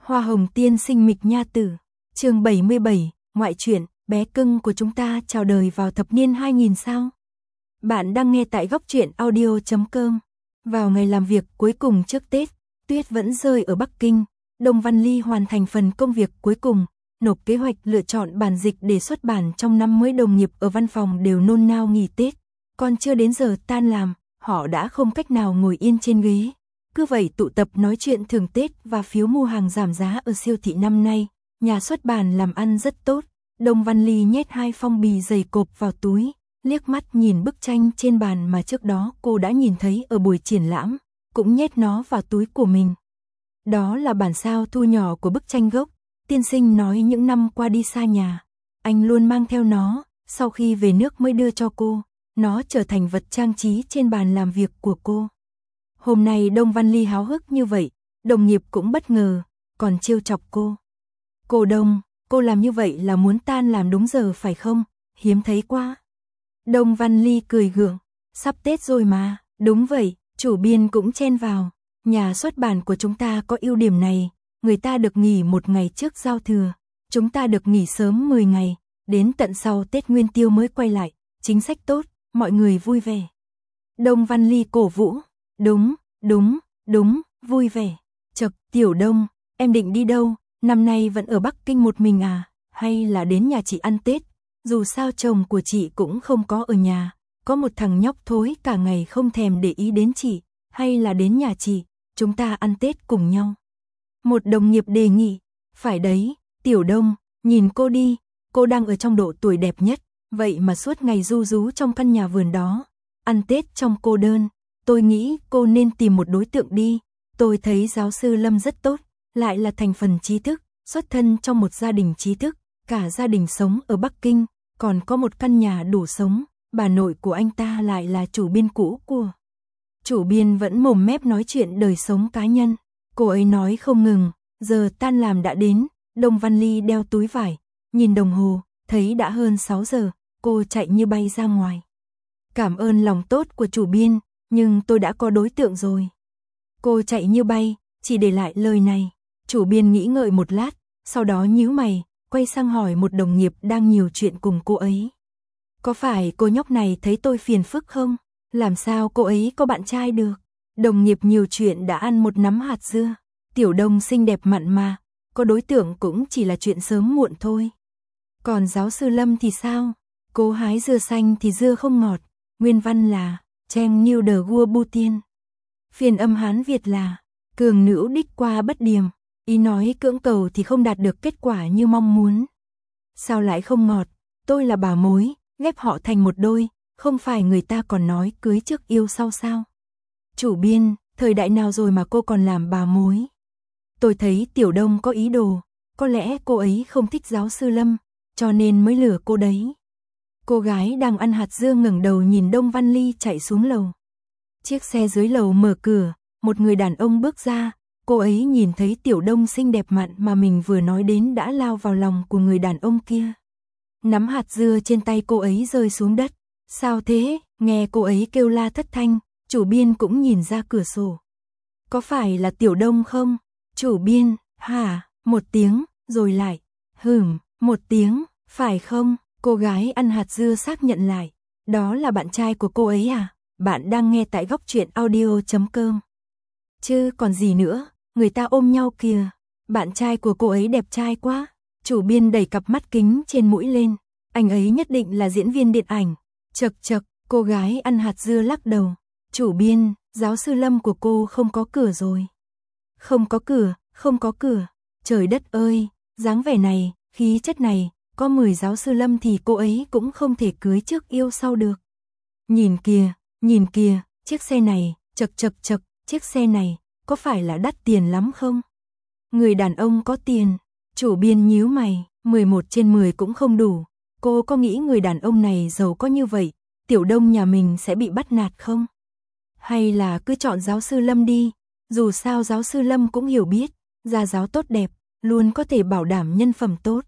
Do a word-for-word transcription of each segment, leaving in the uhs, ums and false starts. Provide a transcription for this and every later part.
Hoa hồng tiên sinh Mịch Nha Tử, chương bảy mươi bảy, ngoại truyện, bé cưng của chúng ta chào đời vào thập niên hai nghìn sao. Bạn đang nghe tại góc truyện audio chấm com. Vào ngày làm việc cuối cùng trước Tết, tuyết vẫn rơi ở Bắc Kinh. Đông Văn Ly hoàn thành phần công việc cuối cùng, nộp kế hoạch lựa chọn bản dịch để xuất bản trong năm mới. Đồng nghiệp ở văn phòng đều nôn nao nghỉ Tết, còn chưa đến giờ tan làm, họ đã không cách nào ngồi yên trên ghế. Cứ vậy tụ tập nói chuyện thưởng Tết và phiếu mua hàng giảm giá ở siêu thị năm nay. Nhà xuất bản làm ăn rất tốt. Đông Văn Ly nhét hai phong bì dày cộp vào túi, liếc mắt nhìn bức tranh trên bàn mà trước đó cô đã nhìn thấy ở buổi triển lãm, cũng nhét nó vào túi của mình. Đó là bản sao thu nhỏ của bức tranh gốc. Tiên sinh nói những năm qua đi xa nhà, anh luôn mang theo nó, sau khi về nước mới đưa cho cô. Nó trở thành vật trang trí trên bàn làm việc của cô. Hôm nay Đông Văn Ly háo hức như vậy, đồng nghiệp cũng bất ngờ, còn trêu chọc cô. Cô Đông, cô làm như vậy là muốn tan làm đúng giờ phải không? Hiếm thấy quá. Đông Văn Ly cười gượng, sắp Tết rồi mà. Đúng vậy, chủ biên cũng chen vào. Nhà xuất bản của chúng ta có ưu điểm này, người ta được nghỉ một ngày trước giao thừa, chúng ta được nghỉ sớm mười ngày, đến tận sau Tết Nguyên Tiêu mới quay lại, chính sách tốt, mọi người vui vẻ. Đông Văn Ly cổ vũ, đúng, đúng, đúng, vui vẻ. Chậc, Tiểu Đông, em định đi đâu, năm nay vẫn ở Bắc Kinh một mình à, hay là đến nhà chị ăn Tết? Dù sao chồng của chị cũng không có ở nhà, có một thằng nhóc thối cả ngày không thèm để ý đến chị, hay là đến nhà chị, chúng ta ăn Tết cùng nhau. Một đồng nghiệp đề nghị, phải đấy, Tiểu Đông, nhìn cô đi, cô đang ở trong độ tuổi đẹp nhất, vậy mà suốt ngày ru rú trong căn nhà vườn đó, ăn Tết trong cô đơn. Tôi nghĩ cô nên tìm một đối tượng đi. Tôi thấy giáo sư Lâm rất tốt, lại là thành phần trí thức, xuất thân trong một gia đình trí thức, cả gia đình sống ở Bắc Kinh, còn có một căn nhà đủ sống. Bà nội của anh ta lại là chủ biên cũ của. Chủ biên vẫn mồm mép nói chuyện đời sống cá nhân. Cô ấy nói không ngừng. Giờ tan làm đã đến. Đông Văn Ly đeo túi vải, nhìn đồng hồ, thấy đã hơn sáu giờ. Cô chạy như bay ra ngoài. Cảm ơn lòng tốt của chủ biên, nhưng tôi đã có đối tượng rồi. Cô chạy như bay, chỉ để lại lời này. Chủ biên nghĩ ngợi một lát, sau đó nhíu mày, quay sang hỏi một đồng nghiệp đang nhiều chuyện cùng cô ấy. Có phải cô nhóc này thấy tôi phiền phức không? Làm sao cô ấy có bạn trai được? Đồng nghiệp nhiều chuyện đã ăn một nắm hạt dưa. Tiểu Đông xinh đẹp mặn mà, có đối tượng cũng chỉ là chuyện sớm muộn thôi. Còn giáo sư Lâm thì sao? Cô hái dưa xanh thì dưa không ngọt. Nguyên văn là Cheng như de Gua Bu Tiên. Phiên âm Hán Việt là cường nữ đích qua bất điềm. Ý nói cưỡng cầu thì không đạt được kết quả như mong muốn. Sao lại không ngọt? Tôi là bà mối, ghép họ thành một đôi, không phải người ta còn nói cưới trước yêu sau sao? Chủ biên, thời đại nào rồi mà cô còn làm bà mối? Tôi thấy Tiểu Đông có ý đồ, có lẽ cô ấy không thích giáo sư Lâm, cho nên mới lừa cô đấy. Cô gái đang ăn hạt dưa ngẩng đầu nhìn Đông Văn Ly chạy xuống lầu. Chiếc xe dưới lầu mở cửa, một người đàn ông bước ra, cô ấy nhìn thấy Tiểu Đông xinh đẹp mặn mà mình vừa nói đến đã lao vào lòng của người đàn ông kia. Nắm hạt dưa trên tay cô ấy rơi xuống đất. Sao thế? Nghe cô ấy kêu la thất thanh, chủ biên cũng nhìn ra cửa sổ. Có phải là Tiểu Đông không? Chủ biên, hả? Một tiếng, rồi lại, hửm, một tiếng, phải không? Cô gái ăn hạt dưa xác nhận lại. Đó là bạn trai của cô ấy à? Bạn đang nghe tại góc truyện audio chấm com. Chứ còn gì nữa, người ta ôm nhau kìa. Bạn trai của cô ấy đẹp trai quá. Chủ biên đẩy cặp mắt kính trên mũi lên. Anh ấy nhất định là diễn viên điện ảnh. Chậc chậc, cô gái ăn hạt dưa lắc đầu. Chủ biên, giáo sư Lâm của cô không có cửa rồi. Không có cửa, không có cửa. Trời đất ơi, dáng vẻ này, khí chất này, có mười giáo sư Lâm thì cô ấy cũng không thể cưới trước yêu sau được. Nhìn kìa, nhìn kìa, chiếc xe này, chậc chậc chậc, chiếc xe này, có phải là đắt tiền lắm không? Người đàn ông có tiền. Chủ biên nhíu mày, mười một trên mười cũng không đủ. Cô có nghĩ người đàn ông này giàu có như vậy, Tiểu Đông nhà mình sẽ bị bắt nạt không? Hay là cứ chọn giáo sư Lâm đi, dù sao giáo sư Lâm cũng hiểu biết, gia giáo tốt đẹp, luôn có thể bảo đảm nhân phẩm tốt.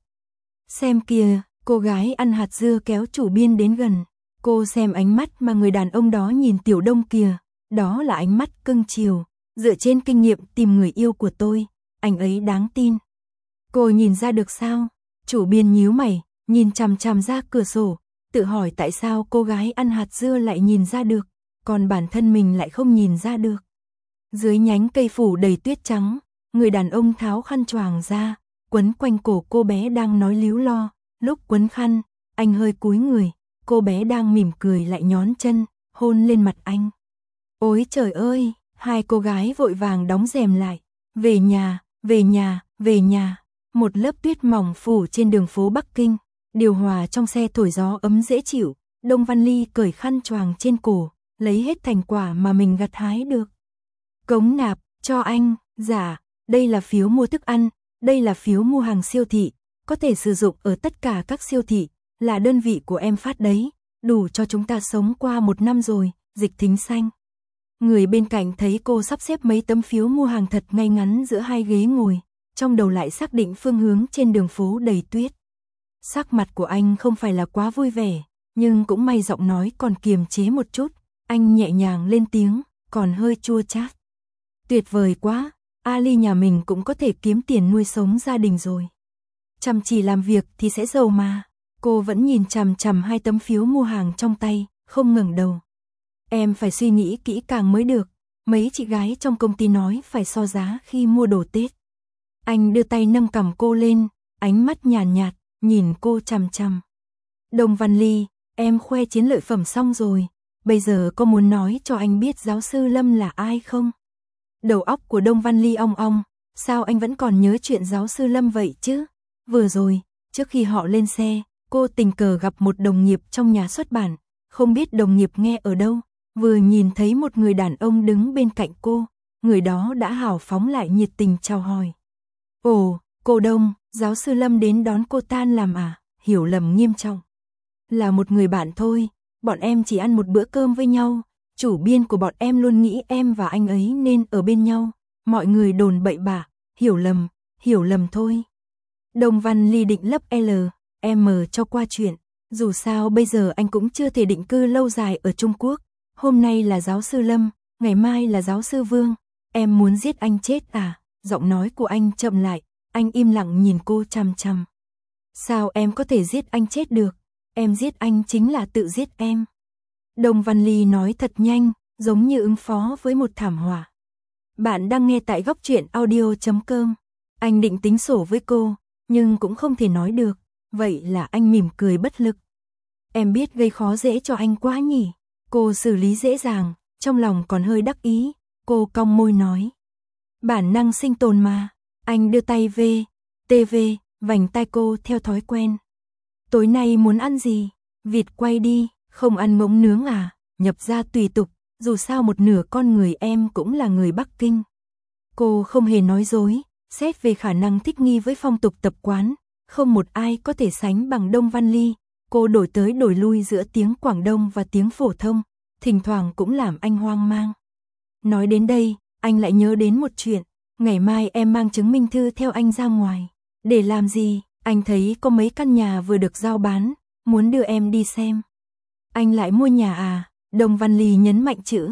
Xem kìa, cô gái ăn hạt dưa kéo chủ biên đến gần. Cô xem ánh mắt mà người đàn ông đó nhìn Tiểu Đông kìa, đó là ánh mắt cưng chiều. Dựa trên kinh nghiệm tìm người yêu của tôi, anh ấy đáng tin. Cô nhìn ra được sao? Chủ biên nhíu mày, nhìn chằm chằm ra cửa sổ, tự hỏi tại sao cô gái ăn hạt dưa lại nhìn ra được, còn bản thân mình lại không nhìn ra được. Dưới nhánh cây phủ đầy tuyết trắng, người đàn ông tháo khăn choàng ra, quấn quanh cổ cô bé đang nói líu lo, lúc quấn khăn, anh hơi cúi người, cô bé đang mỉm cười lại nhón chân, hôn lên mặt anh. Ôi trời ơi, hai cô gái vội vàng đóng rèm lại, về nhà, về nhà, về nhà. Một lớp tuyết mỏng phủ trên đường phố Bắc Kinh, điều hòa trong xe thổi gió ấm dễ chịu, Đông Văn Ly cởi khăn choàng trên cổ, lấy hết thành quả mà mình gặt hái được. Cống nạp, cho anh, dạ, đây là phiếu mua thức ăn, đây là phiếu mua hàng siêu thị, có thể sử dụng ở tất cả các siêu thị, là đơn vị của em phát đấy, đủ cho chúng ta sống qua một năm rồi, Dịch Thính Xanh. Người bên cạnh thấy cô sắp xếp mấy tấm phiếu mua hàng thật ngay ngắn giữa hai ghế ngồi, trong đầu lại xác định phương hướng trên đường phố đầy tuyết. Sắc mặt của anh không phải là quá vui vẻ, nhưng cũng may giọng nói còn kiềm chế một chút, anh nhẹ nhàng lên tiếng, còn hơi chua chát. Tuyệt vời quá, Ali nhà mình cũng có thể kiếm tiền nuôi sống gia đình rồi. Chăm chỉ làm việc thì sẽ giàu mà. Cô vẫn nhìn chằm chằm hai tấm phiếu mua hàng trong tay, không ngẩng đầu. Em phải suy nghĩ kỹ càng mới được, mấy chị gái trong công ty nói phải so giá khi mua đồ Tết. Anh đưa tay nâng cằm cô lên, ánh mắt nhàn nhạt, nhạt, nhìn cô chằm chằm. Đông Văn Ly, em khoe chiến lợi phẩm xong rồi, bây giờ có muốn nói cho anh biết giáo sư Lâm là ai không? Đầu óc của Đông Văn Ly ong ong, sao anh vẫn còn nhớ chuyện giáo sư Lâm vậy chứ? Vừa rồi, trước khi họ lên xe, cô tình cờ gặp một đồng nghiệp trong nhà xuất bản, không biết đồng nghiệp nghe ở đâu, vừa nhìn thấy một người đàn ông đứng bên cạnh cô, người đó đã hào phóng lại nhiệt tình chào hỏi. Ồ, cô Đông, giáo sư Lâm đến đón cô tan làm à? Hiểu lầm nghiêm trọng. Là một người bạn thôi, bọn em chỉ ăn một bữa cơm với nhau, chủ biên của bọn em luôn nghĩ em và anh ấy nên ở bên nhau, mọi người đồn bậy bạ, hiểu lầm, hiểu lầm thôi. Đông Văn Ly định lấp L, M cho qua chuyện, dù sao bây giờ anh cũng chưa thể định cư lâu dài ở Trung Quốc, hôm nay là giáo sư Lâm, ngày mai là giáo sư Vương, em muốn giết anh chết à? Giọng nói của anh chậm lại, anh im lặng nhìn cô chằm chằm. Sao em có thể giết anh chết được? Em giết anh chính là tự giết em. Đông Văn Ly nói thật nhanh, giống như ứng phó với một thảm họa. Bạn đang nghe tại góc truyện audio chấm com. Anh định tính sổ với cô, nhưng cũng không thể nói được, vậy là anh mỉm cười bất lực. Em biết gây khó dễ cho anh quá nhỉ? Cô xử lý dễ dàng, trong lòng còn hơi đắc ý, cô cong môi nói. Bản năng sinh tồn mà, anh đưa tay về, tê vê, vành tai cô theo thói quen. Tối nay muốn ăn gì? Vịt quay đi, không ăn ngỗng nướng à? Nhập ra tùy tục, dù sao một nửa con người em cũng là người Bắc Kinh. Cô không hề nói dối, xét về khả năng thích nghi với phong tục tập quán, không một ai có thể sánh bằng Đông Văn Ly. Cô đổi tới đổi lui giữa tiếng Quảng Đông và tiếng phổ thông, thỉnh thoảng cũng làm anh hoang mang. Nói đến đây, anh lại nhớ đến một chuyện, ngày mai em mang chứng minh thư theo anh ra ngoài. Để làm gì? Anh thấy có mấy căn nhà vừa được giao bán, muốn đưa em đi xem. Anh lại mua nhà à? Đông Văn Ly nhấn mạnh chữ.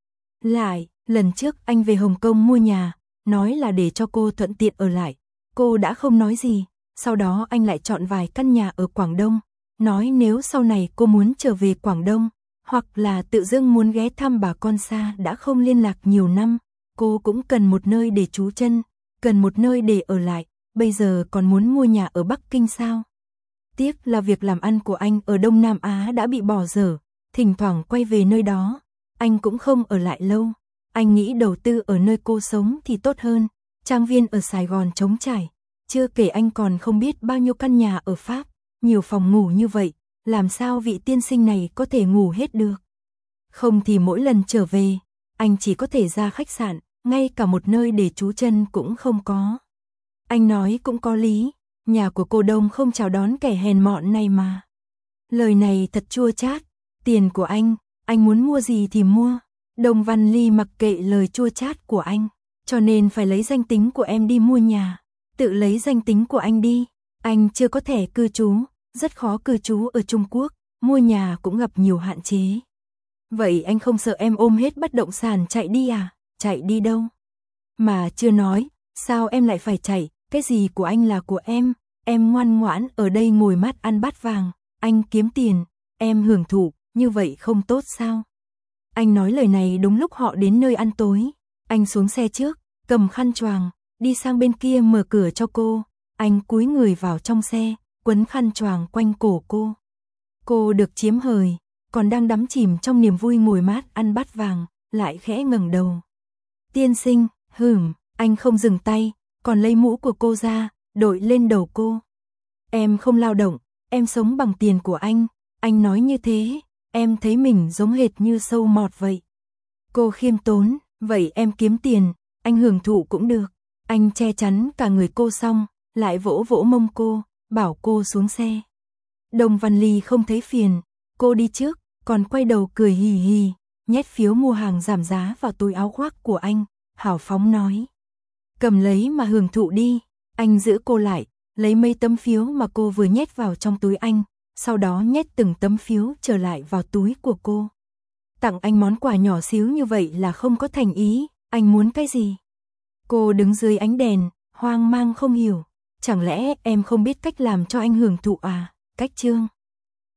Lại, lần trước anh về Hồng Kông mua nhà, nói là để cho cô thuận tiện ở lại. Cô đã không nói gì, sau đó anh lại chọn vài căn nhà ở Quảng Đông, nói nếu sau này cô muốn trở về Quảng Đông, hoặc là tự dưng muốn ghé thăm bà con xa đã không liên lạc nhiều năm, cô cũng cần một nơi để trú chân, cần một nơi để ở lại, bây giờ còn muốn mua nhà ở Bắc Kinh sao? Tiếc là việc làm ăn của anh ở Đông Nam Á đã bị bỏ dở, thỉnh thoảng quay về nơi đó, anh cũng không ở lại lâu. Anh nghĩ đầu tư ở nơi cô sống thì tốt hơn, trang viên ở Sài Gòn trống trải, chưa kể anh còn không biết bao nhiêu căn nhà ở Pháp, nhiều phòng ngủ như vậy, làm sao vị tiên sinh này có thể ngủ hết được. Không thì mỗi lần trở về, anh chỉ có thể ra khách sạn, ngay cả một nơi để trú chân cũng không có. Anh nói cũng có lý, nhà của cô Đông không chào đón kẻ hèn mọn này mà. Lời này thật chua chát, tiền của anh, anh muốn mua gì thì mua. Đông Văn Ly mặc kệ lời chua chát của anh, cho nên phải lấy danh tính của em đi mua nhà. Tự lấy danh tính của anh đi, anh chưa có thẻ cư trú, rất khó cư trú ở Trung Quốc, mua nhà cũng gặp nhiều hạn chế. Vậy anh không sợ em ôm hết bất động sản chạy đi à? Chạy đi đâu? Mà chưa nói, Sao em lại phải chạy, cái gì của anh là của em, em ngoan ngoãn ở đây ngồi mát ăn bát vàng, anh kiếm tiền, em hưởng thụ, như vậy không tốt sao? Anh nói lời này đúng lúc họ đến nơi ăn tối, anh xuống xe trước, cầm khăn choàng, đi sang bên kia mở cửa cho cô, anh cúi người vào trong xe, quấn khăn choàng quanh cổ cô. Cô được chiếm hời, còn đang đắm chìm trong niềm vui ngồi mát ăn bát vàng, lại khẽ ngẩng đầu. Tiên sinh, hửm, anh không dừng tay, còn lấy mũ của cô ra, đội lên đầu cô. Em không lao động, em sống bằng tiền của anh, anh nói như thế, em thấy mình giống hệt như sâu mọt vậy. Cô khiêm tốn, vậy em kiếm tiền, anh hưởng thụ cũng được. Anh che chắn cả người cô xong, lại vỗ vỗ mông cô, bảo cô xuống xe. Đồng Văn Ly không thấy phiền, cô đi trước, còn quay đầu cười hì hì, nhét phiếu mua hàng giảm giá vào túi áo khoác của anh, hào phóng nói. Cầm lấy mà hưởng thụ đi, anh giữ cô lại, lấy mấy tấm phiếu mà cô vừa nhét vào trong túi anh, sau đó nhét từng tấm phiếu trở lại vào túi của cô. Tặng anh món quà nhỏ xíu như vậy là không có thành ý, anh muốn cái gì? Cô đứng dưới ánh đèn, hoang mang không hiểu, chẳng lẽ em không biết cách làm cho anh hưởng thụ à, cách Trương?